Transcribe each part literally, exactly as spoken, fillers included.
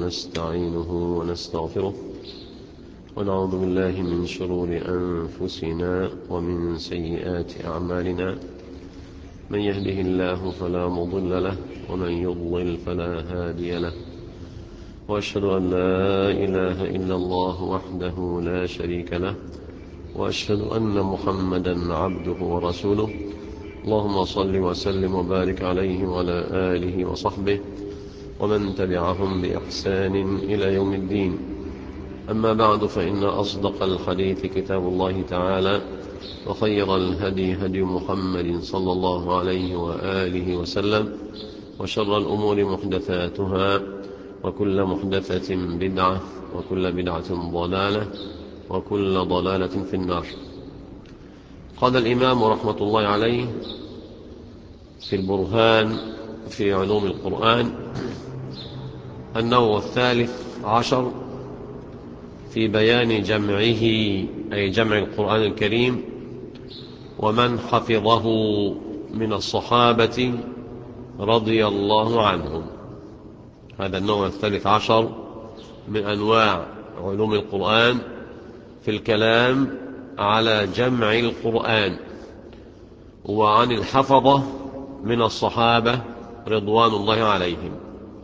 ونستعينه ونستغفره ونعوذ بالله من شرور أنفسنا ومن سيئات أعمالنا. من يهده الله فلا مضل له ومن يضلل فلا هادي له، وأشهد أن لا إله إلا الله وحده لا شريك له، وأشهد أن محمدا عبده ورسوله. اللهم صل وسلم وبارك عليه وعلى آله وصحبه ومن تبعهم بإحسان إلى يوم الدين. أما بعد، فإن أصدق الحديث كتاب الله تعالى، وخير الهدي هدي محمد صلى الله عليه وآله وسلم، وشر الأمور محدثاتها، وكل محدثة بدعة، وكل بدعة ضلالة، وكل ضلالة في النار. قال الإمام رحمة الله عليه في البرهان في علوم القرآن: النوع الثالث عشر في بيان جمعه، أي جمع القرآن الكريم، ومن حفظه من الصحابة رضي الله عنهم. هذا النوع الثالث عشر من أنواع علوم القرآن في الكلام على جمع القرآن وعن الحفظة من الصحابة رضوان الله عليهم.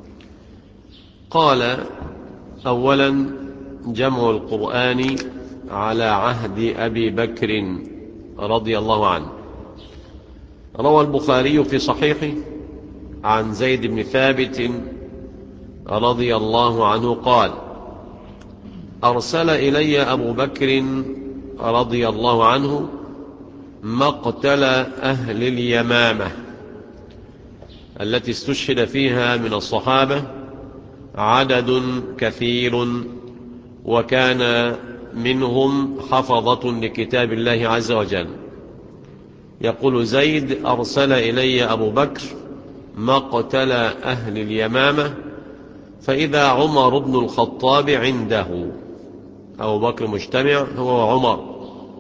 قال: أولا، جمع القرآن على عهد أبي بكر رضي الله عنه. روى البخاري في صحيحه عن زيد بن ثابت رضي الله عنه قال: أرسل إلي أبو بكر رضي الله عنه مقتل أهل اليمامة التي استشهد فيها من الصحابة عدد كثير، وكان منهم حفظة لكتاب الله عز وجل. يقول زيد: أرسل إلي أبو بكر مقتل أهل اليمامة، فإذا عمر بن الخطاب عنده. أبو بكر مجتمع هو وعمر،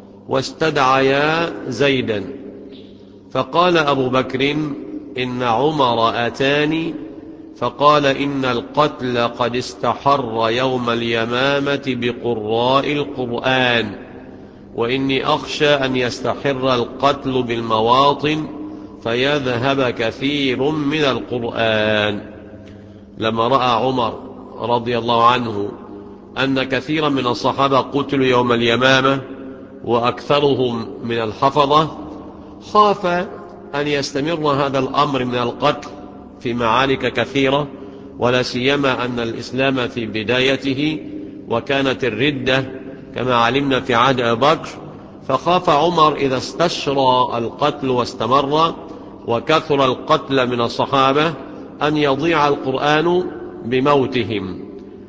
واستدعيا زيدا، فقال أبو بكر: إن عمر أتاني فقال إن القتل قد استحر يوم اليمامة بقراء القرآن، وإني أخشى أن يستحر القتل بالمواطن فيذهب كثير من القرآن. لما رأى عمر رضي الله عنه أن كثيرا من الصحابة قتلوا يوم اليمامة وأكثرهم من الحفظة، خاف أن يستمر هذا الأمر من القتل في معارك كثيرة، ولا سيما أن الإسلام في بدايته، وكانت الردة كما علمنا في عهد أبي بكر. فخاف عمر إذا استشرى القتل واستمر وكثر القتل من الصحابة أن يضيع القرآن بموتهم.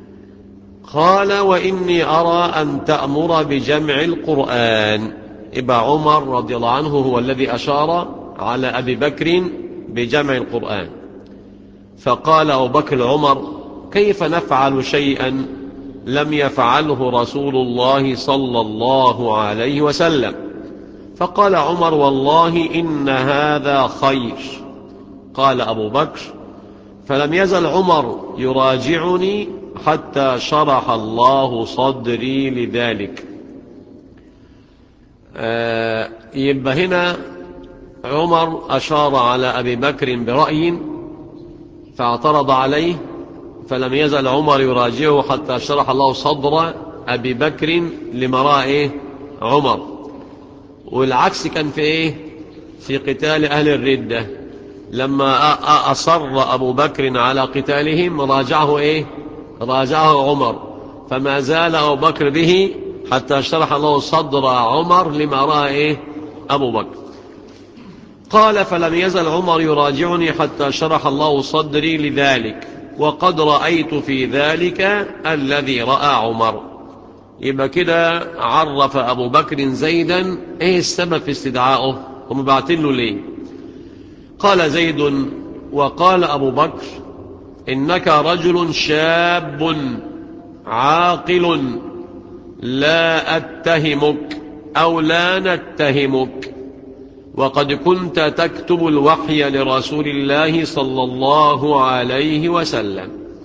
قال: وإني أرى أن تأمر بجمع القرآن. إبا عمر رضي الله عنه هو الذي أشار على أبي بكر بجمع القرآن. فقال أبو بكر عمر: كيف نفعل شيئا لم يفعله رسول الله صلى الله عليه وسلم؟ فقال عمر: والله إن هذا خير. قال أبو بكر: فلم يزل عمر يراجعني حتى شرح الله صدري لذلك. آه يبقى هنا عمر أشار على أبي بكر برأي فاعترض عليه، فلم يزل عمر يراجعه حتى شرح الله صدر أبي بكر لما رأى عمر. والعكس كان في إيه؟ في قتال أهل الردة، لما أصر أبو بكر على قتالهم راجعه إيه؟ راجعه عمر، فما زال أبو بكر به حتى شرح الله صدر عمر لما رأى إيه؟ أبو بكر. قال: فلم يزل عمر يراجعني حتى شرح الله صدري لذلك، وقد رأيت في ذلك الذي رأى عمر. يبقى كده عرف أبو بكر زيدا إيه السبب في استدعائه ومبعتين له ليه. قال زيد: وقال أبو بكر: إنك رجل شاب عاقل، لا أتهمك أو لا نتهمك، وقد كنت تكتب الوحي لرسول الله صلى الله عليه وسلم.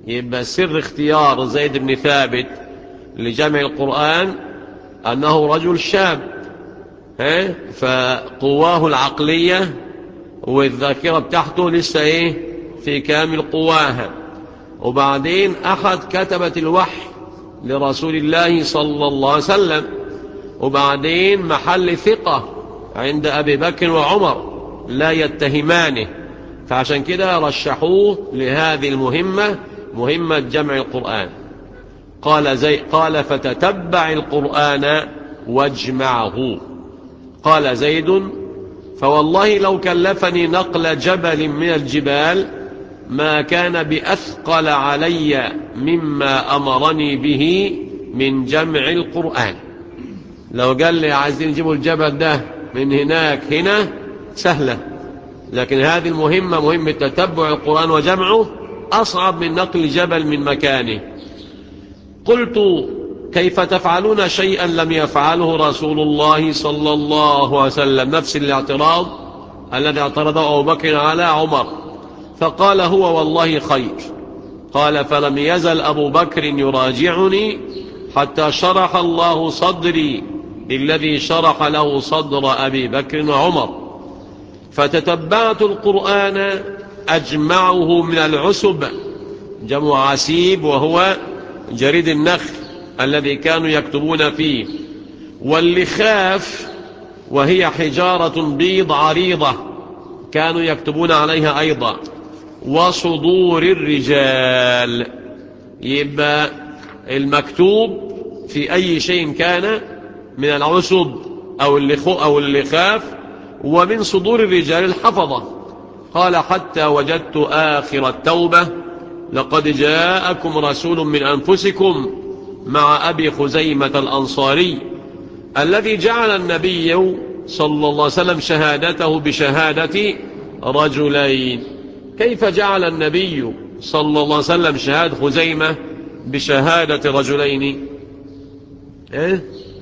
يبقى سر اختيار زيد بن ثابت لجمع القرآن أنه رجل شاب، ها؟ فقواه العقلية والذاكرة بتاعته لسه ايه في كامل قواها. وبعدين أحد كتبة الوحي لرسول الله صلى الله عليه وسلم، وبعدين محل ثقة عند أبي بكر وعمر لا يتهمانه، فعشان كده رشحوه لهذه المهمة، مهمة جمع القرآن. قال زي قال فتتبع القرآن واجمعه. قال زيد فوالله لو كلفني نقل جبل من الجبال ما كان بأثقل علي مما أمرني به من جمع القرآن. لو قال لي عايزين نجيبوا الجبل ده من هناك هنا سهلة، لكن هذه المهمة، مهمة تتبع القرآن وجمعه، أصعب من نقل جبل من مكانه. قلت كيف تفعلون شيئا لم يفعله رسول الله صلى الله عليه وسلم؟ نفس الاعتراض الذي اعترضه أبو بكر على عمر. فقال هو والله خير. قال فلم يزل أبو بكر يراجعني حتى شرح الله صدري الذي شرح له صدر أبي بكر وعمر، فتتبعت القرآن أجمعه من العسب، جمع عسيب وهو جريد النخل الذي كانوا يكتبون فيه، واللخاف وهي حجارة بيض عريضة كانوا يكتبون عليها أيضا، وصدور الرجال. يبقى المكتوب في أي شيء كان من العسب أو أو اللخاف، ومن صدور الرجال الحفظة. قال حتى وجدت آخر التوبة لقد جاءكم رسول من أنفسكم مع أبي خزيمة الأنصاري الذي جعل النبي صلى الله عليه وسلم شهادته بشهادة رجلين. كيف جعل النبي صلى الله عليه وسلم شهادة خزيمة بشهادة رجلين؟ إيه؟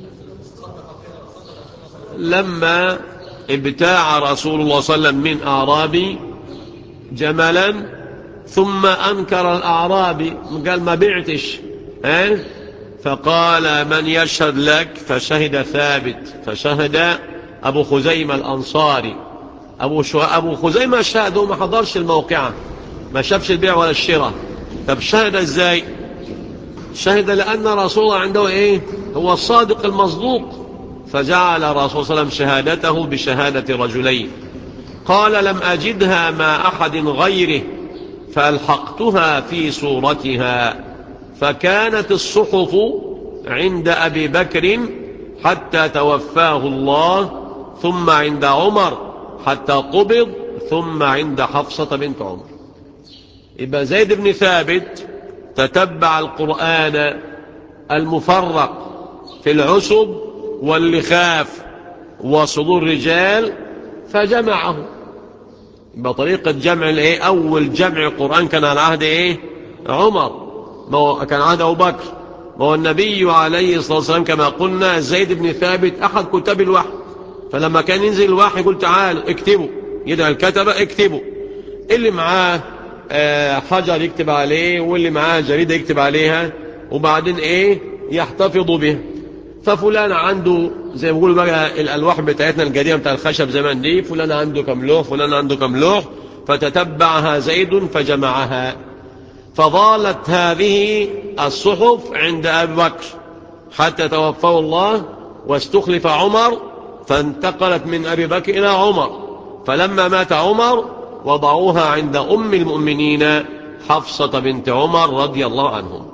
لما ابتاع رسول الله صلى الله عليه وسلم من أعرابي جملا، ثم أنكر الأعرابي قال ما بعتش، إيه؟ فقال من يشهد لك؟ فشهد ثابت، فشهد أبو خزيمة الأنصاري. أبو, شو... أبو خزيمة شهد، هو ما حضرش الموقعة، ما شافش البيع ولا الشراء. طب شهد ازاي؟ شهد لأن رسول الله عنده ايه؟ هو الصادق المصدوق، فجعل رسول صلى الله عليه وسلم شهادته بشهادة رجلين. قال لم أجدها مع أحد غيره فألحقتها في صورتها، فكانت الصحف عند أبي بكر حتى توفاه الله، ثم عند عمر حتى قبض، ثم عند حفصة بنت عمر. يبقى زيد بن ثابت تتبع القرآن المفرق في العسب واللخاف وصدور الرجال فجمعه. يبقى طريقة جمع الايه؟ أول جمع القرآن كان على عهد ايه؟ عمر، ما هو كان عهد أبو بكر. ما هو النبي عليه الصلاة والسلام كما قلنا زيد بن ثابت أحد كتاب الوحي، فلما كان ينزل الوحي يقول تعالوا اكتبوا، يدعى الكتبة اكتبوا، اللي معاه حجر يكتب عليه، واللي معاه جريدة يكتب عليها، وبعدين ايه؟ يحتفظوا به. ففلان عنده زي ما بيقولوا بقى الألواح بتاعتنا القديمة بتاع الخشب زمان دي، فلان عنده كم لوح، فلان عنده كم لوح، فتتبعها زيد فجمعها. فظالت هذه الصحف عند أبي بكر حتى توفاه الله واستخلف عمر، فانتقلت من أبي بكر إلى عمر. فلما مات عمر وضعوها عند أم المؤمنين حفصة بنت عمر رضي الله عنهم.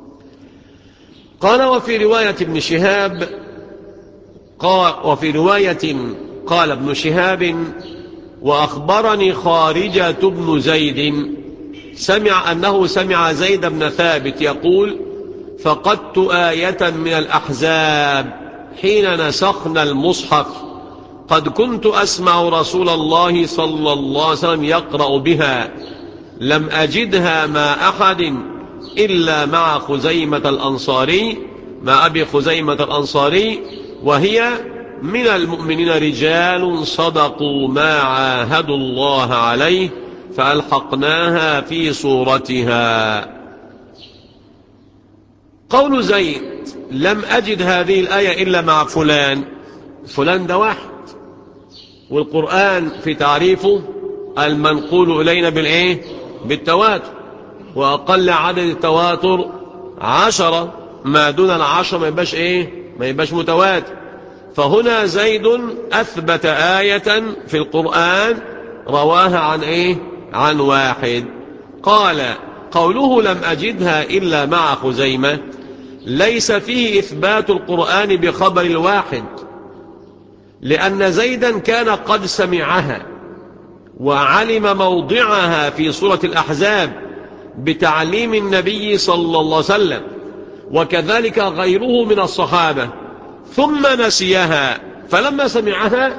قال وفي رواية ابن شهاب قال وفي رواية قال ابن شهاب وأخبرني خارجة بن زيد سمع أنه سمع زيد بن ثابت يقول فقدت آية من الأحزاب حين نسخنا المصحف قد كنت أسمع رسول الله صلى الله عليه وسلم يقرأ بها، لم أجدها مع أحد إلا مع خزيمة الأنصاري، مع أبي خزيمة الأنصاري، وهي من المؤمنين رجال صدقوا ما عاهدوا الله عليه فألحقناها في صورتها. قول زيد لم أجد هذه الآية إلا مع فلان، فلان ده واحد، والقرآن في تعريفه المنقول إلينا بالإيه؟ بالتواتر، وأقل عدد التواتر عشرة، ما دون العشرة ما يبقاش إيه؟ ما يبقاش متواتر. فهنا زيد أثبت آية في القرآن رواها عن إيه؟ عن واحد. قال قوله لم أجدها إلا مع خزيمة ليس فيه إثبات القرآن بخبر الواحد، لأن زيدا كان قد سمعها وعلم موضعها في سورة الأحزاب بتعليم النبي صلى الله عليه وسلم، وكذلك غيره من الصحابة، ثم نسيها، فلما سمعها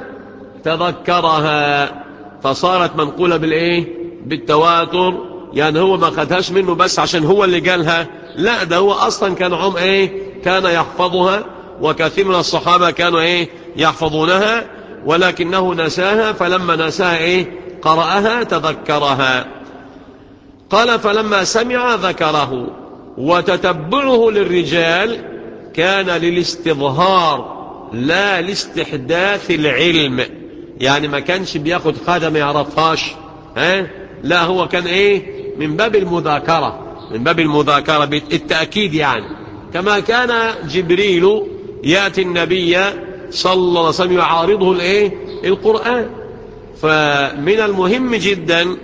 تذكرها فصارت منقولة بالإيه؟ بالتواتر. يعني هو ما خدهاش منه بس عشان هو اللي قالها، لا، ده هو أصلا كان عم إيه؟ كان يحفظها، وكثير من الصحابة كانوا إيه؟ يحفظونها، ولكنه نساها، فلما نساها إيه؟ قرأها تذكرها. قال فلما سمع ذكره، وتتبعه للرجال كان للاستظهار لا لاستحداث العلم، يعني ما كانش بياخد حاجة ما يعرفهاش، ها؟ لا، هو كان ايه؟ من باب المذاكرة، من باب المذاكرة بالتأكيد، يعني كما كان جبريل يأتي النبي صلى الله عليه وسلم يعارضه الايه؟ القرآن. فمن المهم جدا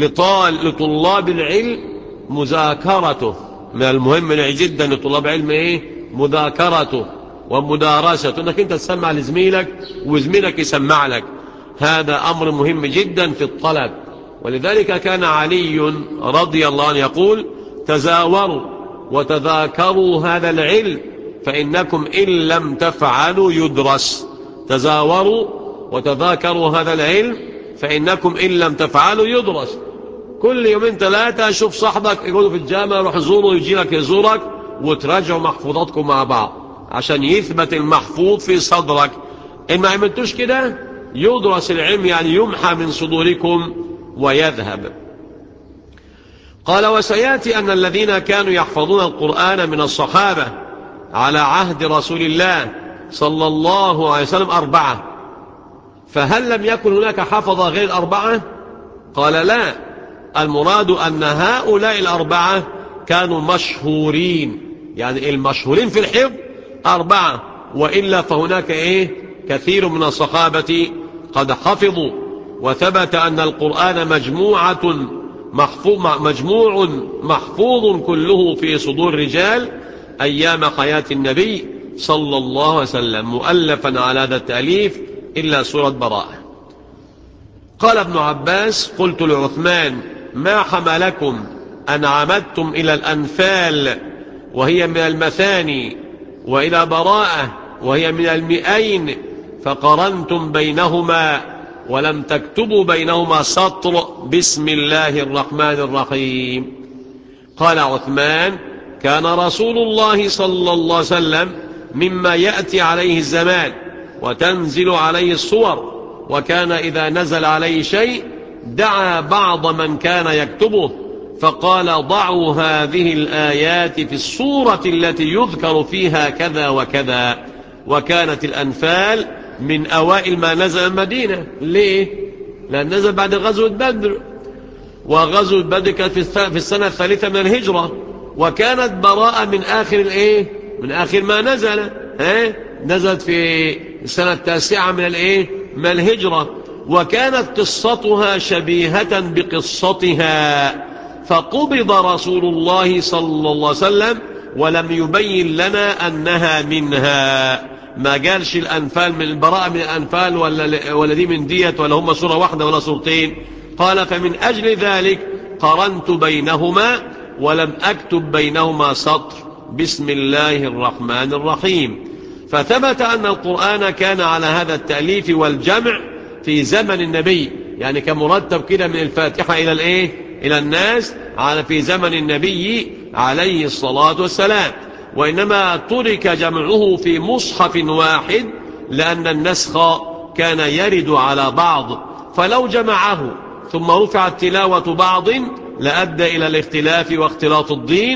لطلاب العلم مذاكرته، من المهم جدا لطلاب علم ايه؟ مذاكرته ومدارسته، انك انت تسمع لزميلك وزميلك يسمع لك، هذا امر مهم جدا في الطلب. ولذلك كان علي رضي الله عنه يقول تزاوروا وتذاكروا هذا العلم فإنكم إن لم تفعلوا يدرس. تزاوروا وتذاكروا هذا العلم فإنكم إن لم تفعلوا يدرس. كل يومين ثلاثة شوف صاحبك يقولوا في الجامعة روح زوره يجي لك يزورك، وتراجعوا محفوظاتكم مع بعض عشان يثبت المحفوظ في صدرك. إن ما عملتوش كده يدرس العلم، يعني يمحى من صدوركم ويذهب. قال وسيأتي أن الذين كانوا يحفظون القرآن من الصحابة على عهد رسول الله صلى الله عليه وسلم أربعة، فهل لم يكن هناك حفظ غير الأربعة؟ قال لا، المراد أن هؤلاء الأربعة كانوا مشهورين، يعني المشهورين في الحفظ أربعة، وإلا فهناك إيه؟ كثير من الصحابة قد حفظوا. وثبت أن القرآن مجموعة محفوظ مجموع محفوظ كله في صدور الرجال أيام حياة النبي صلى الله عليه وسلم، مؤلفا على هذا التأليف إلا سورة براءة. قال ابن عباس قلت لعثمان ما حملكم أن عمدتم إلى الأنفال وهي من المثاني، وإلى براءة وهي من المئين، فقرنتم بينهما ولم تكتبوا بينهما سطر بسم الله الرحمن الرحيم؟ قال عثمان كان رسول الله صلى الله عليه وسلم مما يأتي عليه الزمان وتنزل عليه الصور، وكان إذا نزل عليه شيء دعا بعض من كان يكتبه فقال ضعوا هذه الآيات في الصورة التي يذكر فيها كذا وكذا. وكانت الأنفال من أوائل ما نزل المدينة. ليه؟ لأن نزل بعد غزوة بدر، وغزوة بدر كانت في السنة الثالثة من الهجرة، وكانت براءة من آخر الإيه؟ من آخر ما نزل، ها؟ نزلت في السنة التاسعة من الإيه؟ من الهجرة، وكانت قصتها شبيهة بقصتها، فقبض رسول الله صلى الله عليه وسلم ولم يبين لنا أنها منها. ما قالش الأنفال من البراءة من الأنفال ولا, ولا دي من ديت ولا هم سورة واحدة ولا سورتين. قال فمن أجل ذلك قرنت بينهما ولم أكتب بينهما سطر بسم الله الرحمن الرحيم. فثبت أن القرآن كان على هذا التأليف والجمع في زمن النبي، يعني كمرتب كده من الفاتحة إلى الإيه؟ إلى الناس على في زمن النبي عليه الصلاة والسلام، وإنما ترك جمعه في مصحف واحد لأن النسخ كان يرد على بعض، فلو جمعه ثم رفعت تلاوة بعض لأدى إلى الاختلاف واختلاط الدين،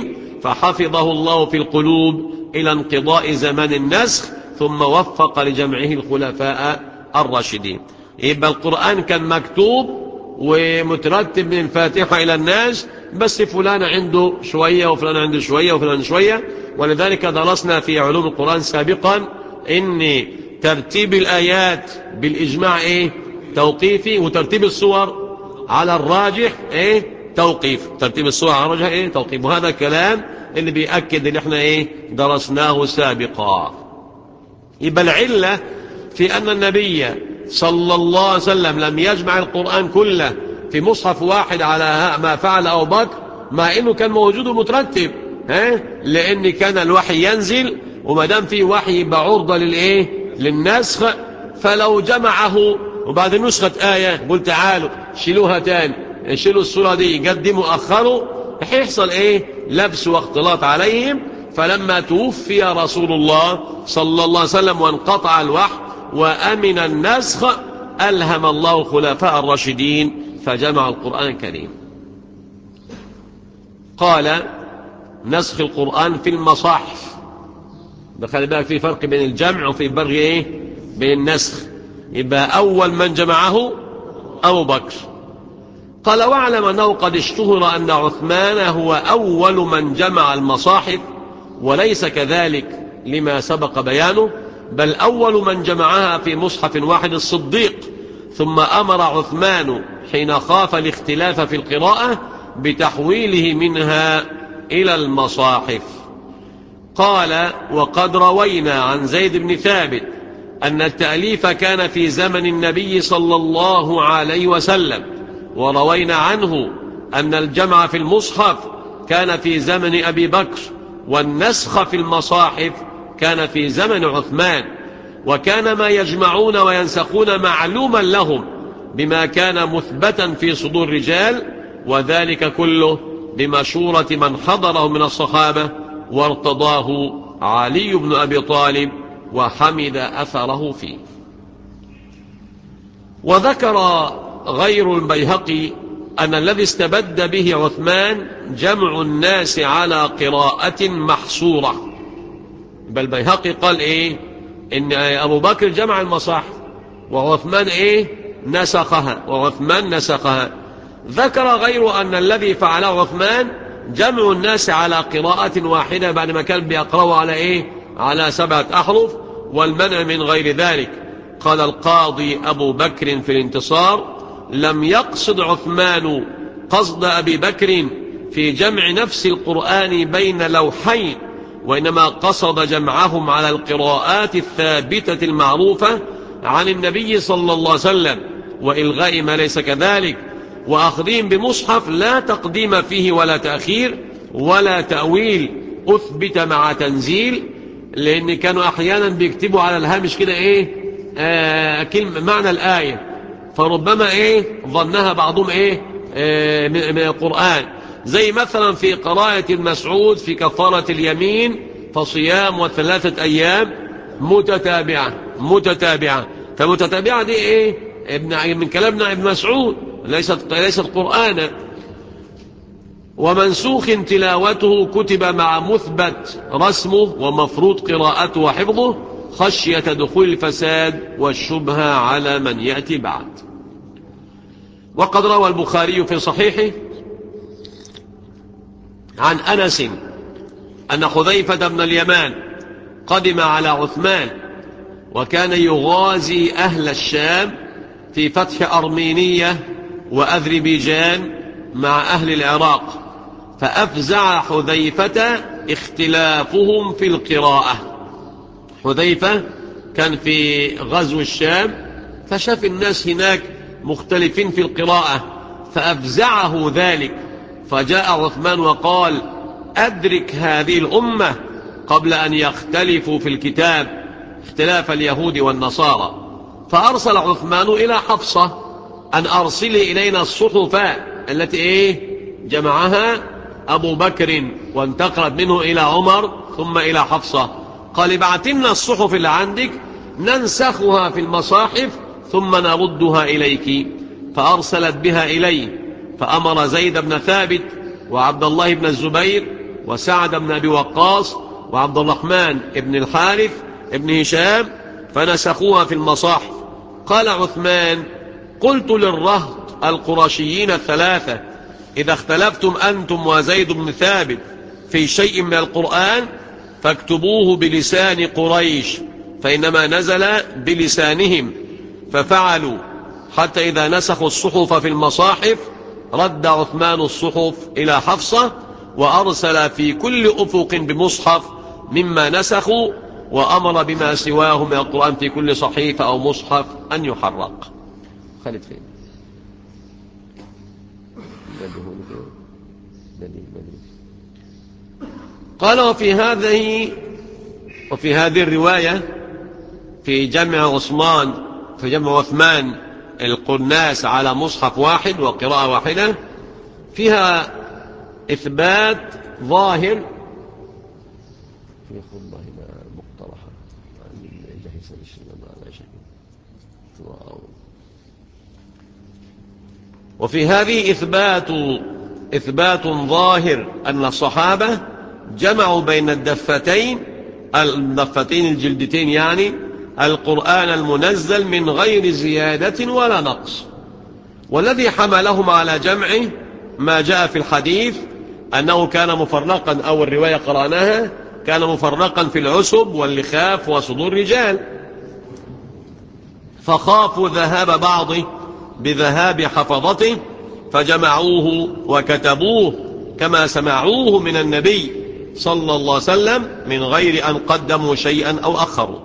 فحفظه الله في القلوب إلى انقضاء زمان النسخ، ثم وفق لجمعه الخلفاء الراشدين. يبقى القرآن كان مكتوب ومترتب من الفاتحة إلى الناس، بس فلان عنده شوية وفلان عنده شوية وفلان شوية. ولذلك درسنا في علوم القرآن سابقا إن ترتيب الآيات بالإجماع إيه؟ توقيفي، وترتيب السور على الراجح إيه؟ توقيف. ترتيب السور على الراجح إيه؟ توقيف. وهذا الكلام اللي بيأكد اللي احنا إيه؟ درسناه سابقا. يبقى العلة في أن النبي صلى الله عليه وسلم لم يجمع القرآن كله في مصحف واحد على ما فعل أبو بكر، مع أنه كان موجود ومترتب، ها؟ لأن كان الوحي ينزل، وما دام فيه وحي يبقى عرضة للإيه؟ للنسخ. فلو جمعه وبعد نسخة آية قلت تعالوا شيلوها تاني، شيلوا السورة دي قدموا أخروا، هيحصل إيه؟ لبس واختلاط عليهم. فلما توفي رسول الله صلى الله عليه وسلم وانقطع الوحي وأمن النسخ، ألهم الله خلفاء الراشدين فجمع القرآن الكريم. قال نسخ القرآن في المصاحف. بخلي بالك في فرق بين الجمع وفي فرق ايه؟ بين النسخ. يبقى أول من جمعه أبو بكر. قال واعلم أنه قد اشتهر أن عثمان هو أول من جمع المصاحف، وليس كذلك لما سبق بيانه، بل أول من جمعها في مصحف واحد الصديق، ثم أمر عثمان حين خاف الاختلاف في القراءة بتحويله منها إلى المصاحف. قال وقد روينا عن زيد بن ثابت أن التأليف كان في زمن النبي صلى الله عليه وسلم، وروينا عنه أن الجمع في المصحف كان في زمن أبي بكر، والنسخ في المصاحف كان في زمن عثمان. وكان ما يجمعون وينسخون معلوما لهم بما كان مثبتا في صدور الرجال، وذلك كله بمشورة من حضره من الصحابة وارتضاه علي بن أبي طالب وحمد أثره فيه. وذكر غير البيهقي أن الذي استبد به عثمان جمع الناس على قراءة محصورة. بل البيهقي قال إيه؟ إن أبو بكر جمع المصاحف وعثمان إيه؟ نسخها، وعثمان نسخها. ذكر غير أن الذي فعله عثمان جمع الناس على قراءة واحدة بعد ما كان بيقرأوا على إيه؟ على سبعة أحرف، والمنع من غير ذلك. قال القاضي أبو بكر في الانتصار لم يقصد عثمان قصد أبي بكر في جمع نفس القرآن بين لوحين، وإنما قصد جمعهم على القراءات الثابتة المعروفة عن النبي صلى الله عليه وسلم، وإلغاء ما ليس كذلك، وأخذهم بمصحف لا تقديم فيه ولا تأخير ولا تأويل أثبت مع تنزيل. لأن كانوا أحيانا بيكتبوا على الهامش كده إيه؟ آه كلمة معنى الآية، فربما إيه؟ ظنها بعضهم إيه؟ آه من القرآن. زي مثلا في قراءة المسعود في كفارة اليمين فصيام وثلاثة أيام متتابعة متتابعة فمتتابعة دي إيه؟ ابن من كلامنا ابن مسعود، ليست ليست قرآنا. ومنسوخ تلاوته كتب مع مثبت رسمه ومفروض قراءته وحفظه خشية دخول الفساد والشبهة على من يأتي بعد. وقد روى البخاري في صحيحه عن أنس أن حذيفة بن اليمان قدم على عثمان، وكان يغازي أهل الشام في فتح أرمينية وأذربيجان مع أهل العراق، فأفزع حذيفة اختلافهم في القراءة. حذيفة كان في غزو الشام، فشاف الناس هناك مختلفين في القراءة فأفزعه ذلك، فجاء عثمان وقال أدرك هذه الأمة قبل أن يختلفوا في الكتاب اختلاف اليهود والنصارى. فأرسل عثمان إلى حفصة أن أرسلي إلينا الصحف التي إيه جمعها أبو بكر وانتقلت منه إلى عمر ثم إلى حفصة. قال ابعتنا الصحف اللي عندك ننسخها في المصاحف ثم نردها إليك. فأرسلت بها إليه، فأمر زيد بن ثابت وعبد الله بن الزبير وسعد بن أبي وقاص وعبد الرحمن بن الحارث بن هشام فنسخوها في المصاحف. قال عثمان: قلت للرهط القرشيين الثلاثة: إذا اختلفتم أنتم وزيد بن ثابت في شيء من القرآن فاكتبوه بلسان قريش، فإنما نزل بلسانهم. ففعلوا حتى إذا نسخوا الصحف في المصاحف رد عثمان الصحف إلى حفصة وأرسل في كل أفق بمصحف مما نسخوا، وأمر بما سواه من القرآن في كل صحيفة أو مصحف أن يحرق. خالد فين؟ قال: وفي هذه وفي هذه الرواية في جمع عثمان في جمع عثمان القناس على مصحف واحد وقراءة واحدة فيها إثبات ظاهر في خطبة هنا مقترحة وفي هذه إثبات إثبات ظاهر أن الصحابة جمعوا بين الدفتين الدفتين الجلدتين يعني القرآن المنزل من غير زيادة ولا نقص. والذي حملهم على جمعه ما جاء في الحديث أنه كان مفرقا، أو الرواية قرأناها كان مفرقا في العسب واللخاف وصدور الرجال، فخافوا ذهاب بعضه بذهاب حفظته فجمعوه وكتبوه كما سمعوه من النبي صلى الله عليه وسلم من غير أن قدموا شيئا أو أخروا.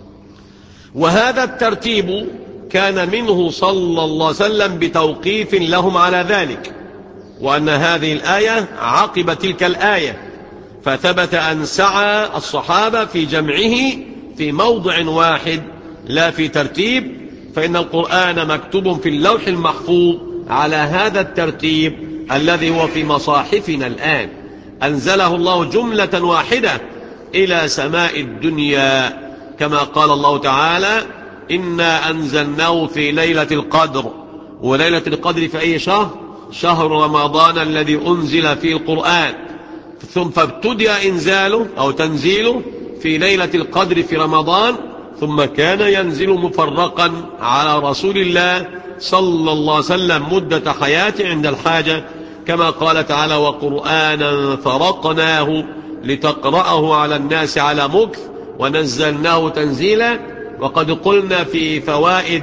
وهذا الترتيب كان منه صلى الله عليه وسلم بتوقيف لهم على ذلك، وأن هذه الآية عقب تلك الآية، فثبت أن سعى الصحابة في جمعه في موضع واحد لا في ترتيب، فإن القرآن مكتوب في اللوح المحفوظ على هذا الترتيب الذي هو في مصاحفنا الآن، أنزله الله جملة واحدة إلى سماء الدنيا، كما قال الله تعالى: إنا أنزلناه في ليلة القدر. وليلة القدر في أي شهر؟ شهر رمضان الذي أنزل فيه القرآن، ثم فابتدأ إنزاله أو تنزيله في ليلة القدر في رمضان، ثم كان ينزل مفرقا على رسول الله صلى الله عليه وسلم مدة حياته عند الحاجة، كما قال تعالى: وقرآنا فرقناه لتقرأه على الناس على مكث ونزلناه تنزيلا. وقد قلنا في فوائد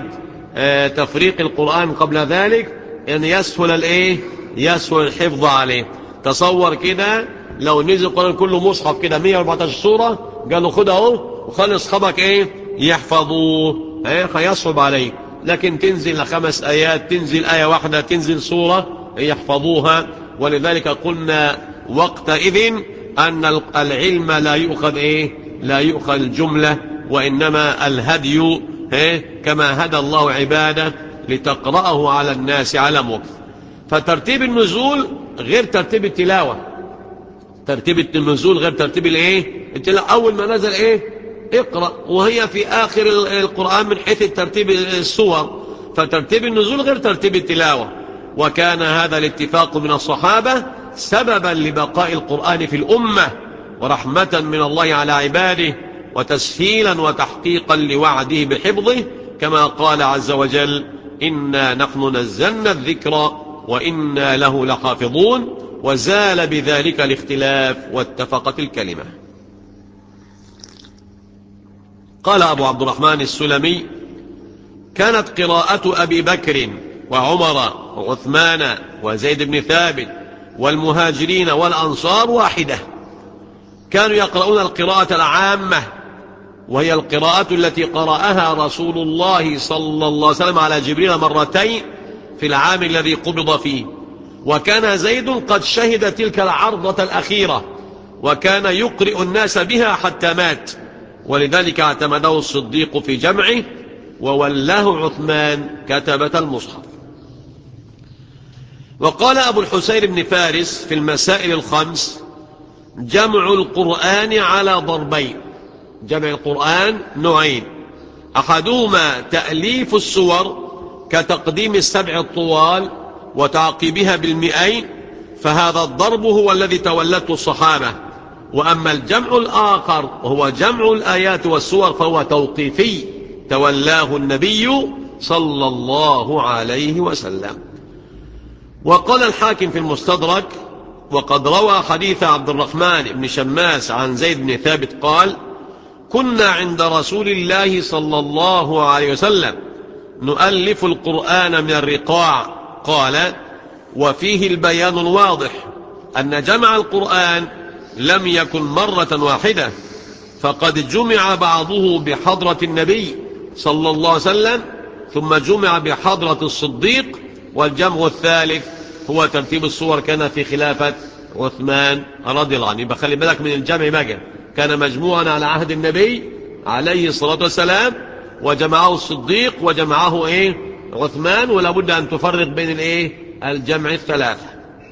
تفريق القرآن قبل ذلك أن يسهل الإيه؟ يسهل الحفظ عليه. تصور كده لو نزل القرآن كله مصحف كده مئة وأربعة عشر سورة، قالوا خد اهو وخلي اصحابك ايه يحفظوه، ايه هيصعب عليه. لكن تنزل خمس آيات، تنزل آية واحدة، تنزل سورة يحفظوها. ولذلك قلنا وقتئذ أن العلم لا يؤخذ ايه لا يؤخذ الجملة، وإنما الهدي ايه كما هدى الله عباده لتقرأه على الناس على مكث. فترتيب النزول غير ترتيب التلاوة، ترتيب النزول غير ترتيب الايه التلاوة. أول ما نزل ايه اقرأ، وهي في آخر القرآن من حيث ترتيب السور، فترتيب النزول غير ترتيب التلاوة. وكان هذا الاتفاق من الصحابة سببا لبقاء القرآن في الأمة، ورحمة من الله على عباده، وتسهيلا وتحقيقا لوعده بحفظه، كما قال عز وجل: إنا نحن نزلنا الذكر وإنا له لحافظون. وزال بذلك الاختلاف واتفقت الكلمة. قال أبو عبد الرحمن السلمي: كانت قراءة أبي بكر وعمر وعثمان وزيد بن ثابت والمهاجرين والأنصار واحدة. كانوا يقرؤون القراءة العامة، وهي القراءة التي قرأها رسول الله صلى الله عليه وسلم على جبريل مرتين في العام الذي قبض فيه. وكان زيد قد شهد تلك العرضة الأخيرة، وكان يقرئ الناس بها حتى مات، ولذلك اعتمده الصديق في جمعه، وولاه عثمان كتبة المصحف. وقال أبو الحسين بن فارس في المسائل الخمس: جمع القرآن على ضربين. جمع القرآن نوعين: أحدهما تأليف السور كتقديم السبع الطوال وتعقيبها بالمئين، فهذا الضرب هو الذي تولته الصحابة. وأما الجمع الآخر وهو جمع الآيات والسور فهو توقيفي تولاه النبي صلى الله عليه وسلم. وقال الحاكم في المستدرك: وقد روى حديث عبد الرحمن بن شماس عن زيد بن ثابت قال: كنا عند رسول الله صلى الله عليه وسلم نؤلف القرآن من الرقاع. قال: وفيه البيان الواضح أن جمع القرآن لم يكن مرة واحدة، فقد جمع بعضه بحضرة النبي صلى الله عليه وسلم ثم جمع بحضرة الصديق، والجمع الثالث هو ترتيب الصور كان في خلافة عثمان رضي الله عنه. يبقى خلي بالك من الجمع بقى، كان مجموعا على عهد النبي عليه الصلاة والسلام، وجمعه الصديق وجمعه ايه عثمان، ولا بد أن تفرق بين الايه الجمع الثلاثة.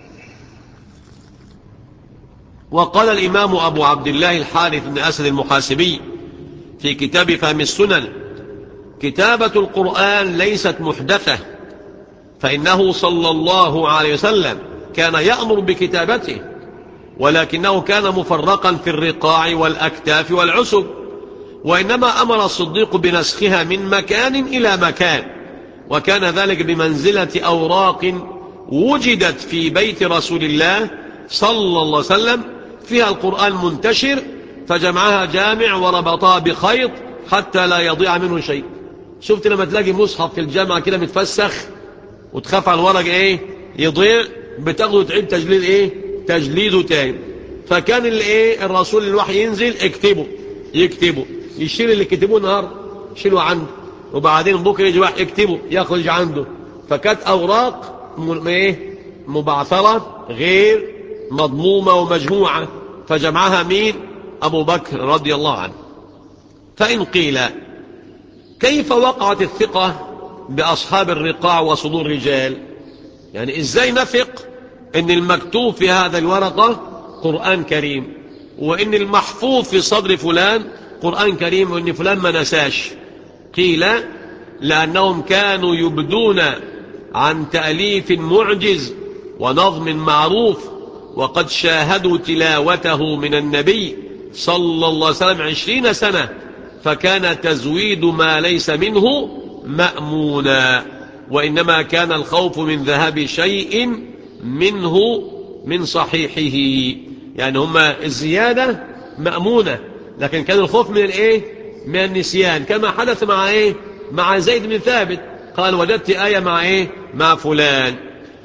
وقال الإمام أبو عبد الله الحارث بن أسد المحاسبي في كتاب فهم السنن: كتابة القرآن ليست محدثة، فإنه صلى الله عليه وسلم كان يأمر بكتابته، ولكنه كان مفرقا في الرقاع والأكتاف والعسب، وإنما أمر الصديق بنسخها من مكان إلى مكان، وكان ذلك بمنزلة أوراق وجدت في بيت رسول الله صلى الله عليه وسلم فيها القرآن منتشر، فجمعها جامع وربطها بخيط حتى لا يضيع منه شيء. شفت لما تلاقي مصحف في الجامعة كده متفسخ وتخاف على الورق ايه يضيع، بتاخده تعيد تجليد ايه تجليده تاني. فكان الايه الرسول الوحي ينزل اكتبه يكتبه يشيل اللي كتبوه النهارده يشيله عنده، وبعدين بكره يجي واحد يكتبه يخرج عنده. فكانت اوراق ايه مبعثرة غير مضمومة ومجموعة، فجمعها مين؟ أبو بكر رضي الله عنه. فإن قيل كيف وقعت الثقة بأصحاب الرقاع وصدور الرجال؟ يعني إزاي نثق إن المكتوب في هذا الورقة قرآن كريم، وإن المحفوظ في صدر فلان قرآن كريم، وإن فلان ما نساش؟ قيل لأنهم كانوا يبدون عن تأليف معجز ونظم معروف، وقد شاهدوا تلاوته من النبي صلى الله عليه وسلم عشرين سنة، فكان تزويد ما ليس منه مأمونا، وإنما كان الخوف من ذهاب شيء منه من صحيحه. يعني هما الزيادة مأمونة، لكن كان الخوف من الايه من النسيان، كما حدث مع ايه مع زيد بن ثابت، قال وجدت آية مع ايه مع فلان.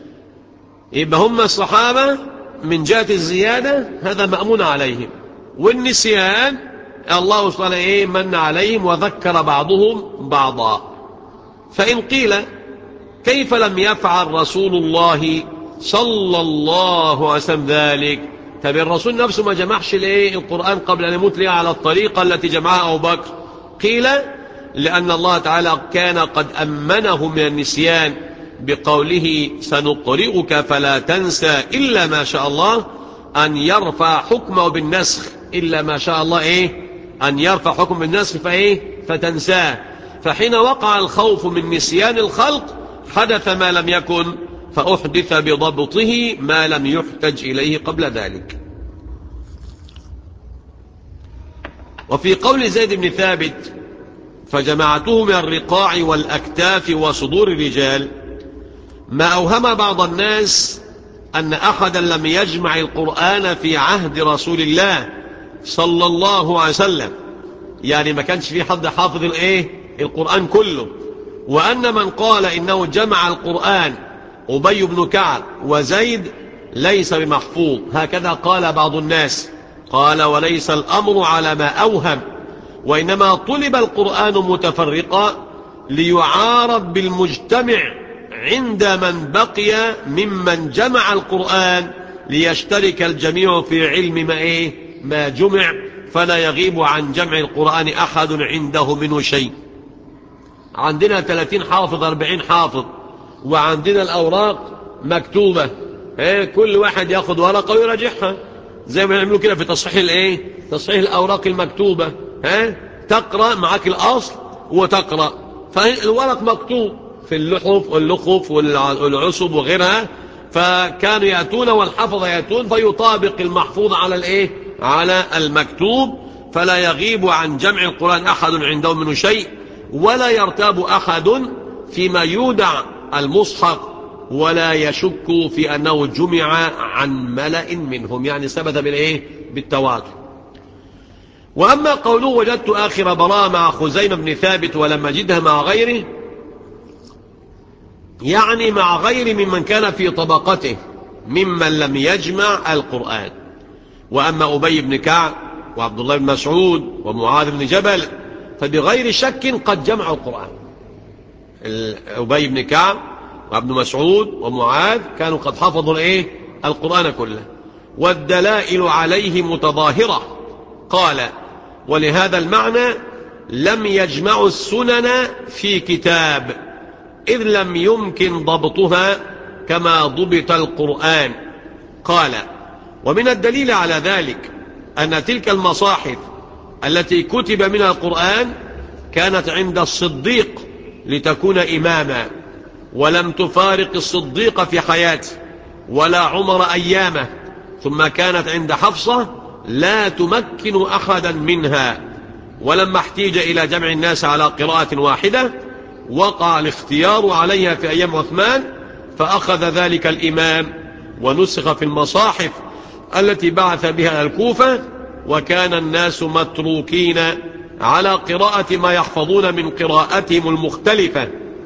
يبقى هم الصحابة من جهة الزيادة هذا مأمون عليهم، والنسيان الله تعالى ايه من عليهم وذكر بعضهم بعضا. فإن قيل كيف لم يفعل رسول الله صلى الله عليه وسلم ذلك؟ طب الرسول نفسه ما جمعش الايه القرآن قبل أن يموت ليه على الطريقة التي جمعها أبو بكر؟ قيل لأن الله تعالى كان قد أمنه من النسيان بقوله سنقرئك فلا تنسى إلا ما شاء الله أن يرفع حكمه بالنسخ، إلا ما شاء الله إيه أن يرفع حكم بالنسخ فإيه فتنساه. فحين وقع الخوف من نسيان الخلق حدث ما لم يكن، فأحدث بضبطه ما لم يحتج إليه قبل ذلك. وفي قول زيد بن ثابت فجمعته من الرقاع والأكتاف وصدور الرجال، ما أوهم بعض الناس أن أحدا لم يجمع القرآن في عهد رسول الله صلى الله عليه وسلم، يعني ما كانش في حد حافظ الايه القرآن كله، وأن من قال إنه جمع القرآن أبي بن كعب وزيد ليس بمحفوظ، هكذا قال بعض الناس. قال وليس الأمر على ما أوهم، وإنما طلب القرآن متفرقا ليعارض بالمجتمع عند من بقي ممن جمع القرآن، ليشترك الجميع في علم ما, إيه ما جمع، فلا يغيب عن جمع القرآن أحد عنده منه شيء. عندنا ثلاثين حافظ أربعين حافظ، وعندنا الأوراق مكتوبة، ايه كل واحد ياخد ورقة ويراجعها زي ما يعملوا كده في تصحيح الايه تصحيح الأوراق المكتوبة، ها تقرأ معك الأصل وتقرأ، فالورق مكتوب في اللحف واللخف والعصب وغيرها، فكانوا يأتون والحفظ يأتون فيطابق المحفوظ على الايه على المكتوب، فلا يغيب عن جمع القرآن أحد عنده منه شيء، ولا يرتاب أحد فيما يودع المصحف، ولا يشك في أنه جمع عن ملأ منهم، يعني ثبت بالايه بالتواتر. وأما قوله وجدت آخر براءة مع خزيمة بن ثابت ولم أجدها مع غيره، يعني مع غير ممن كان في طبقته ممن لم يجمع القرآن. وأما أبي بن كعب وعبد الله بن مسعود ومعاذ بن جبل فبغير شك قد جمعوا القرآن. أبي بن كعب وابن مسعود ومعاذ كانوا قد حفظوا الايه القرآن كله، والدلائل عليه متظاهرة. قال ولهذا المعنى لم يجمعوا السنن في كتاب إذ لم يمكن ضبطها كما ضبط القرآن. قال ومن الدليل على ذلك أن تلك المصاحف التي كتب منها القرآن كانت عند الصديق لتكون إماما، ولم تفارق الصديق في حياته ولا عمر أيامه، ثم كانت عند حفصة لا تمكن أحدا منها. ولما احتيج إلى جمع الناس على قراءة واحدة وقع الاختيار عليها في أيام عثمان، فأخذ ذلك الإمام ونسخ في المصاحف التي بعث بها الكوفة، وكان الناس متروكين على قراءة ما يحفظون من قراءتهم المختلفة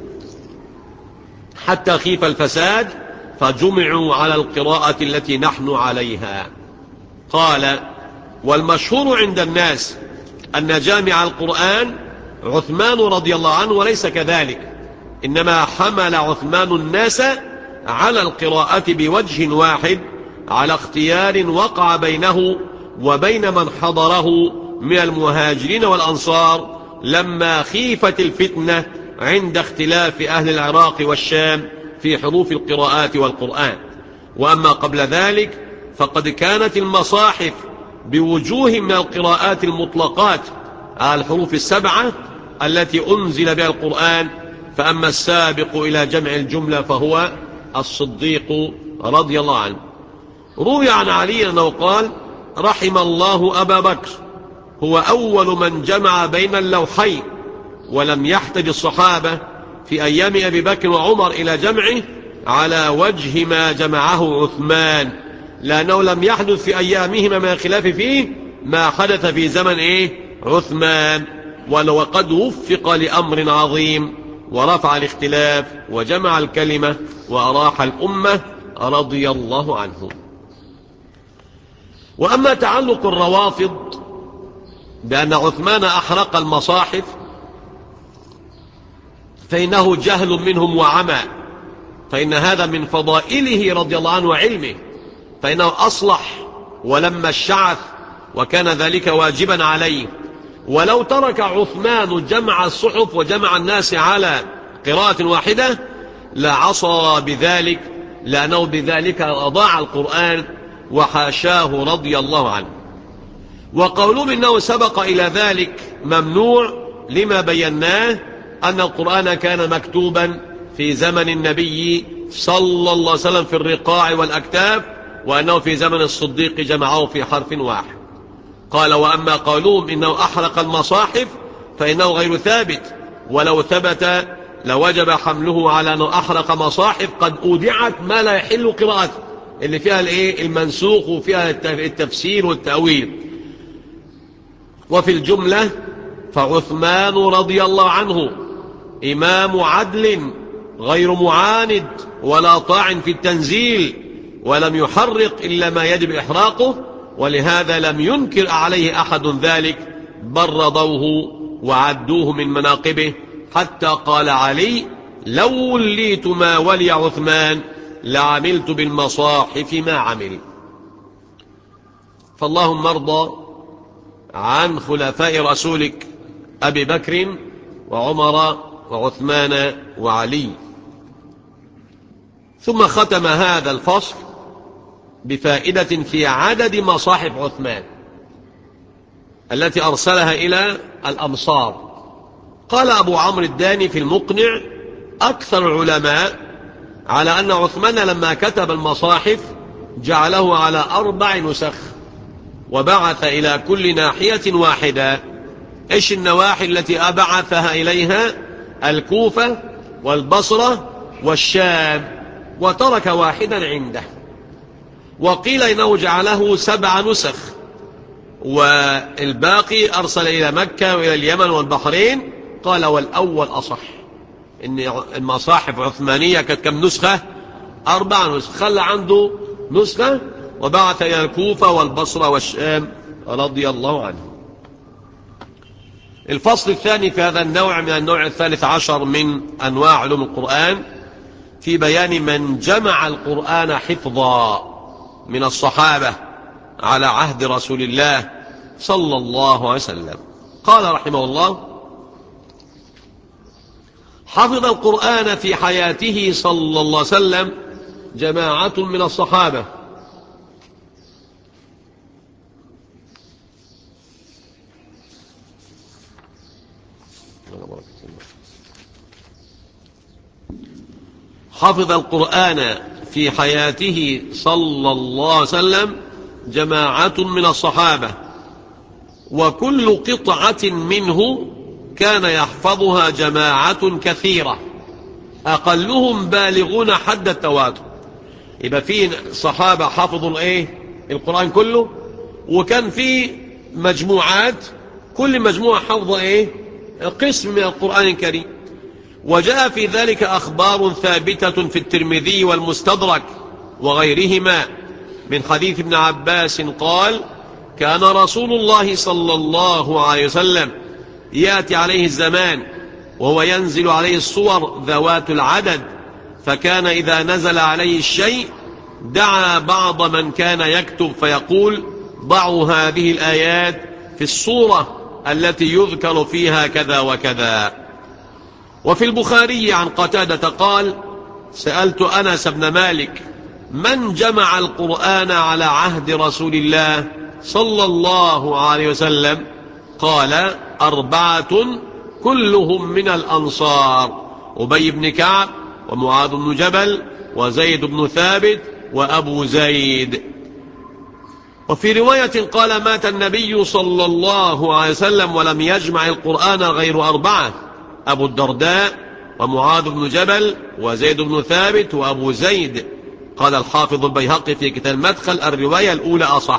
حتى خيف الفساد فجمعوا على القراءة التي نحن عليها. قال والمشهور عند الناس أن جامع القرآن عثمان رضي الله عنه، وليس كذلك، إنما حمل عثمان الناس على القراءة بوجه واحد على اختيار وقع بينه وبين من حضره من المهاجرين والأنصار لما خيفت الفتنة عند اختلاف أهل العراق والشام في حروف القراءات والقرآن. وأما قبل ذلك فقد كانت المصاحف بوجوه من القراءات المطلقات على الحروف السبعة التي أنزل بها القرآن، فأما السابق إلى جمع الجملة فهو الصديق رضي الله عنه. روي عن علي أنه قال رحم الله أبا بكر، هو أول من جمع بين اللوحين، ولم يحتج الصحابة في أيام أبي بكر وعمر إلى جمعه على وجه ما جمعه عثمان، لأنه لم يحدث في أيامهما ما خلاف فيه ما حدث في زمن إيه عثمان، وقد وفق لأمر عظيم ورفع الاختلاف وجمع الكلمة وأراح الأمة رضي الله عنه. وأما تعلق الروافض بأن عثمان أحرق المصاحف فإنه جهل منهم وعمى، فإن هذا من فضائله رضي الله عنه وعلمه، فإنه أصلح ولما الشعث وكان ذلك واجبا عليه. ولو ترك عثمان جمع الصحف وجمع الناس على قراءة واحدة لعصى بذلك، لأنه بذلك أضاع القرآن وحاشاه رضي الله عنه. وقولهم إنه سبق إلى ذلك ممنوع لما بيناه أن القرآن كان مكتوبا في زمن النبي صلى الله عليه وسلم في الرقاع والأكتاف، وأنه في زمن الصديق جمعه في حرف واحد. قال وأما قولهم إنه أحرق المصاحف فإنه غير ثابت، ولو ثبت لوجب حمله على أنه أحرق مصاحف قد أودعت ما لا يحل قراءته، اللي فيها المنسوخ وفيها التفسير والتأويل. وفي الجملة فعثمان رضي الله عنه إمام عدل غير معاند ولا طاعن في التنزيل، ولم يحرق إلا ما يجب إحراقه، ولهذا لم ينكر عليه أحد ذلك، بل رضوه وعدوه من مناقبه، حتى قال علي لو وليت ما ولي عثمان لعملت بالمصاحف ما عمل. فاللهم ارضى عن خلفاء رسولك أبي بكر وعمر وعثمان وعلي. ثم ختم هذا الفصل بفائدة في عدد مصاحف عثمان التي أرسلها إلى الأمصار. قال أبو عمرو الداني في المقنع أكثر العلماء على أن عثمان لما كتب المصاحف جعله على أربع نسخ، وبعث إلى كل ناحية واحدة. إيش النواحي التي أبعثها إليها؟ الكوفة والبصرة والشام، وترك واحدا عنده. وقيل إنه جعله سبع نسخ، والباقي أرسل إلى مكة وإلى اليمن والبحرين. قال والأول أصح، إن المصاحف العثمانية كانت كم نسخة؟ أربع نسخ، خلى عنده نسخة وبعث إلى الكوفة والبصرة والشام رضي الله عنه. الفصل الثاني في هذا النوع من النوع الثالث عشر من أنواع علوم القرآن في بيان من جمع القرآن حفظا من الصحابة على عهد رسول الله صلى الله عليه وسلم. قال رحمه الله: حفظ القرآن في حياته صلى الله عليه وسلم جماعة من الصحابة. حفظ القرآن في حياته صلى الله عليه وسلم جماعة من الصحابة، وكل قطعة منه كان يحفظها جماعة كثيرة أقلهم بالغون حد التواتر. يبقى في صحابة حفظوا الايه القرآن كله، وكان في مجموعات كل مجموعة حفظ ايه قسم من القرآن الكريم. وجاء في ذلك أخبار ثابتة في الترمذي والمستدرك وغيرهما من حديث ابن عباس قال: كان رسول الله صلى الله عليه وسلم يأتي عليه الزمان وهو ينزل عليه الصور ذوات العدد، فكان إذا نزل عليه الشيء دعا بعض من كان يكتب فيقول: ضعوا هذه الآيات في الصورة التي يذكر فيها كذا وكذا. وفي البخاري عن قتادة قال: سألت أنس بن مالك: من جمع القرآن على عهد رسول الله صلى الله عليه وسلم؟ قال: أربعة كلهم من الأنصار: أبي بن كعب، ومعاذ بن جبل، وزيد بن ثابت، وأبو زيد. وفي رواية قال: مات النبي صلى الله عليه وسلم ولم يجمع القرآن غير أربعة: أبو الدرداء، ومعاذ بن جبل، وزيد بن ثابت، وأبو زيد. قال الحافظ البيهقي في كتاب المدخل: الرواية الأولى أصح.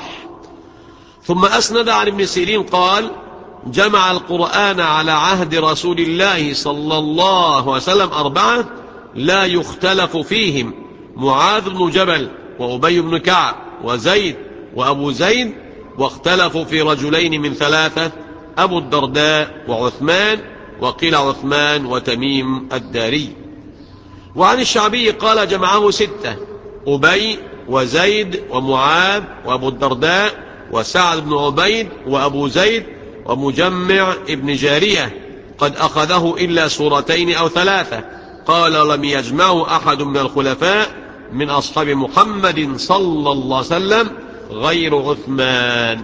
ثم أسند عن ابن سيرين قال: جمع القرآن على عهد رسول الله صلى الله عليه وسلم أربعة لا يختلف فيهم: معاذ بن جبل، وأبي بن كعب، وزيد، وأبو زيد. واختلفوا في رجلين من ثلاثة: أبو الدرداء وعثمان، وقيل عثمان وتميم الداري. وعن الشعبي قال: جمعه ستة: أبي، وزيد، ومعاذ، وأبو الدرداء، وسعد بن عبيد، وأبو زيد، ومجمع ابن جارية، قد أخذه إلا سورتين أو ثلاثة. قال: لم يجمعه أحد من الخلفاء من أصحاب محمد صلى الله عليه وسلم غير عثمان.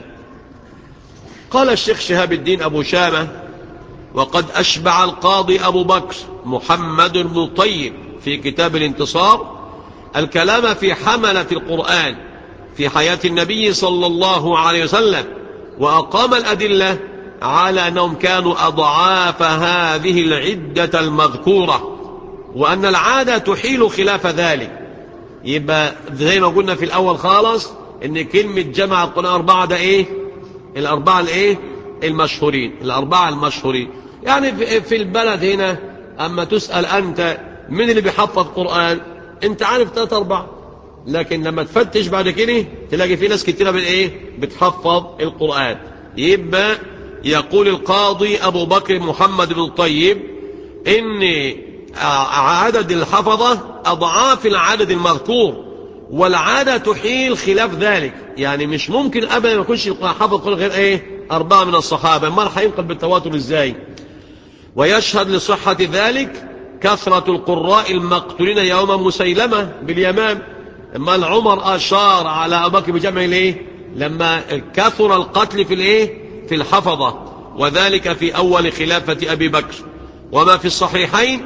قال الشيخ شهاب الدين أبو شامة: وقد أشبع القاضي أبو بكر محمد بن طيب في كتاب الانتصار الكلام في حملة القرآن في حياة النبي صلى الله عليه وسلم، وأقام الأدلة على أنهم كانوا أضعاف هذه العدة المذكورة، وأن العادة تحيل خلاف ذلك. يبقى زي ما قلنا في الأول خالص إن كلمة جمع القرآن أربعة ده إيه؟ الأربعة الإيه؟ المشهورين، الأربعة المشهورين. يعني في البلد هنا أما تسأل أنت من اللي بيحفظ قرآن، أنت عارف ثلاثة أربعة، لكن لما تفتش بعد كده تلاقي في ناس كتيرة بالإيه؟ بتحفظ القرآن. يبقى يقول القاضي أبو بكر محمد بن الطيب إن عدد الحفظة أضعاف العدد المذكور، والعادة تحيل خلاف ذلك. يعني مش ممكن أبدا ما يكونش حفظ القرآن غير إيه؟ أربعة من الصحابة، ما راح ينقل بالتواتر إزاي؟ ويشهد لصحة ذلك كثرة القراء المقتولين يوم مسيلمة باليمام. اما العمر أشار على أبو بكر بجمع ليه؟ لما كثر القتل في الايه؟ في الحفظة، وذلك في أول خلافة أبي بكر. وما في الصحيحين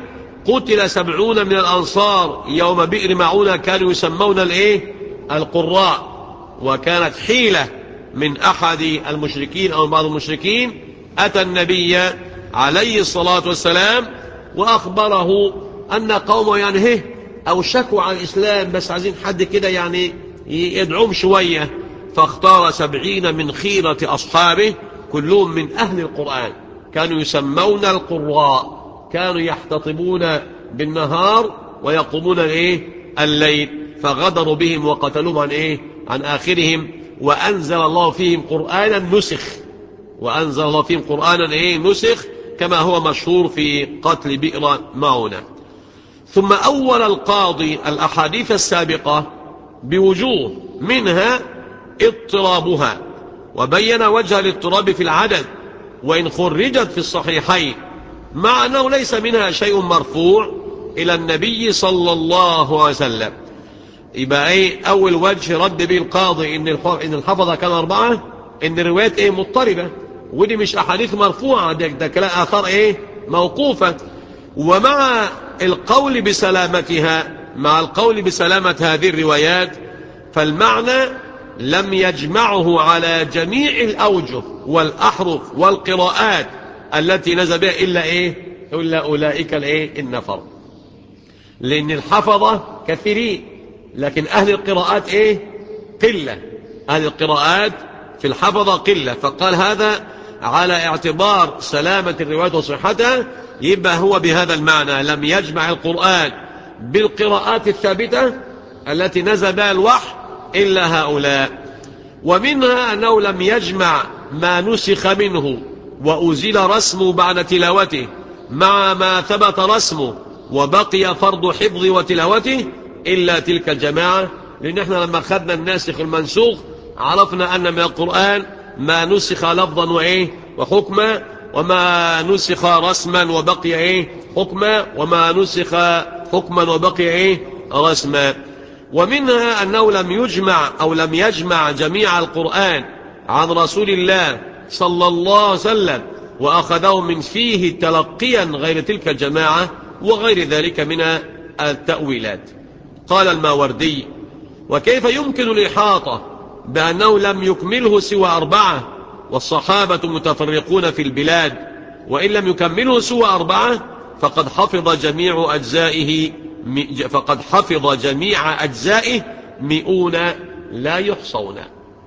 قتل سبعون من الأنصار يوم بئر معونة كانوا يسمون الايه القراء، وكانت حيلة من أحد المشركين أو بعض المشركين، أتى النبي عليه الصلاة والسلام وأخبره أن قومه يعني هه أو شكوا على الإسلام، بس عايزين حد كده يعني يدعوهم شوية، فاختار سبعين من خيرة أصحابه كلهم من أهل القرآن، كانوا يسمون القراء، كانوا يحتطبون بالنهار ويقومون الايه الليل، فغدروا بهم وقتلوهم عن ايه عن آخرهم، وأنزل الله فيهم قرآنا نسخ، وأنزل الله فيهم قرآنا ايه نسخ كما هو مشهور في قتل بئر معونة. ثم أول القاضي الأحاديث السابقة بوجوه منها اضطرابها، وبين وجه الاضطراب في العدد وإن خرجت في الصحيحين، مع أنه ليس منها شيء مرفوع إلى النبي صلى الله عليه وسلم. يبقى ايه أول وجه رد به القاضي إن الحفظة كان أربعة، إن الروايات ايه مضطربة، ودي مش أحاديث مرفوعة، ده, ده كلام آثار ايه موقوفة. ومع القول بسلامتها، مع القول بسلامة هذه الروايات، فالمعنى لم يجمعه على جميع الأوجه والأحرف والقراءات التي نزل بها إلا إيه إلا أولئك الإيه النفر، لأن الحفظة كثيرين لكن أهل القراءات إيه قلة، أهل القراءات في الحفظة قلة، فقال هذا على اعتبار سلامة الروايات وصحتها، يبقى هو بهذا المعنى لم يجمع القرآن بالقراءات الثابتة التي نزل بها الوحي إلا هؤلاء. ومنها أنه لم يجمع ما نسخ منه وأزيل رسمه بعد تلاوته مع ما ثبت رسمه وبقي فرض حفظ وتلاوته إلا تلك الجماعة، لأن احنا لما أخذنا الناسخ المنسوخ عرفنا أن من القرآن ما نسخ لفظا وإيه وحكما، وما نسخ رسما وبقي إيه حكما، وما نسخ حكما وبقي إيه رسما. ومنها أنه لم يجمع أو لم يجمع جميع القرآن عن رسول الله صلى الله عليه وسلم وأخذه من فيه تلقيا غير تلك الجماعة وغير ذلك من التأويلات. قال الماوردي: وكيف يمكن الإحاطة بأنه لم يكمله سوى أربعة والصحابة متفرقون في البلاد، وإن لم يكمله سوى أربعة فقد حفظ جميع أجزائه فقد حفظ جميع أجزائه مئون لا يحصون.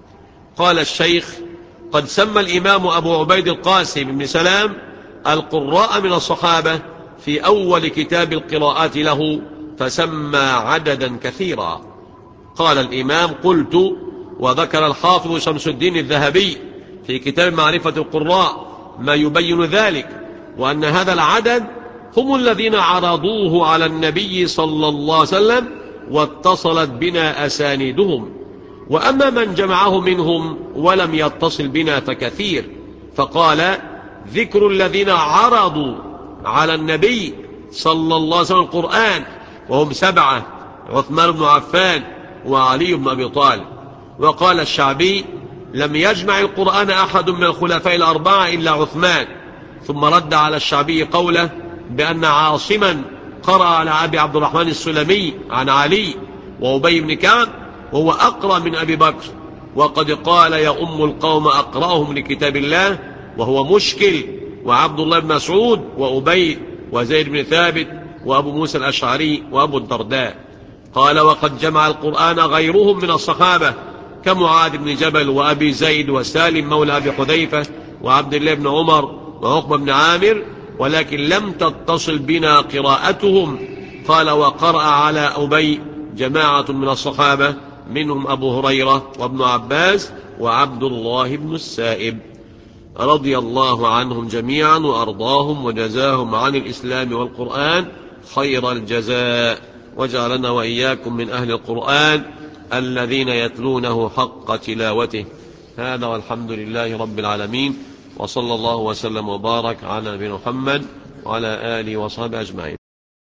قال الشيخ: قد سمى الإمام أبو عبيد القاسم بن سلام القراء من الصحابة في أول كتاب القراءات له، فسمى عددا كثيرا. قال الإمام: قلت: وذكر الحافظ شمس الدين الذهبي في كتاب معرفة القراء ما يبين ذلك، وأن هذا العدد هم الذين عرضوه على النبي صلى الله عليه وسلم واتصلت بنا أسانيدهم، وأما من جمعه منهم ولم يتصل بنا فكثير. فقال: ذكر الذين عرضوا على النبي صلى الله عليه وسلم القرآن وهم سبعة: عثمان بن عفان وعلي بن أبي طالب. وقال الشعبي: لم يجمع القرآن أحد من الخلفاء الأربعة إلا عثمان. ثم رد على الشعبي قوله بأن عاصما قرأ على أبي عبد الرحمن السلمي عن علي وأبي بن كعب وهو أقرأ من أبي بكر، وقد قال: يا أم القوم أقرأهم لكتاب الله، وهو مشكل، وعبد الله بن مسعود وأبي وزيد بن ثابت وأبو موسى الأشعري وأبو الدرداء. قال: وقد جمع القرآن غيرهم من الصحابة كمعاذ بن جبل وأبي زيد وسالم مولى أبي حذيفة وعبد الله بن عمر وعقبة بن عامر، ولكن لم تتصل بنا قراءتهم. قال: وقرأ على أبي جماعة من الصحابة منهم أبو هريرة وابن عباس وعبد الله بن السائب رضي الله عنهم جميعا وأرضاهم وجزاهم عن الإسلام والقرآن خير الجزاء، وجعلنا وإياكم من أهل القرآن الذين يتلونه حق تلاوته. هذا والحمد لله رب العالمين، وصلى الله وسلم وبارك على نبينا محمد وعلى آله وصحبه أجمعين.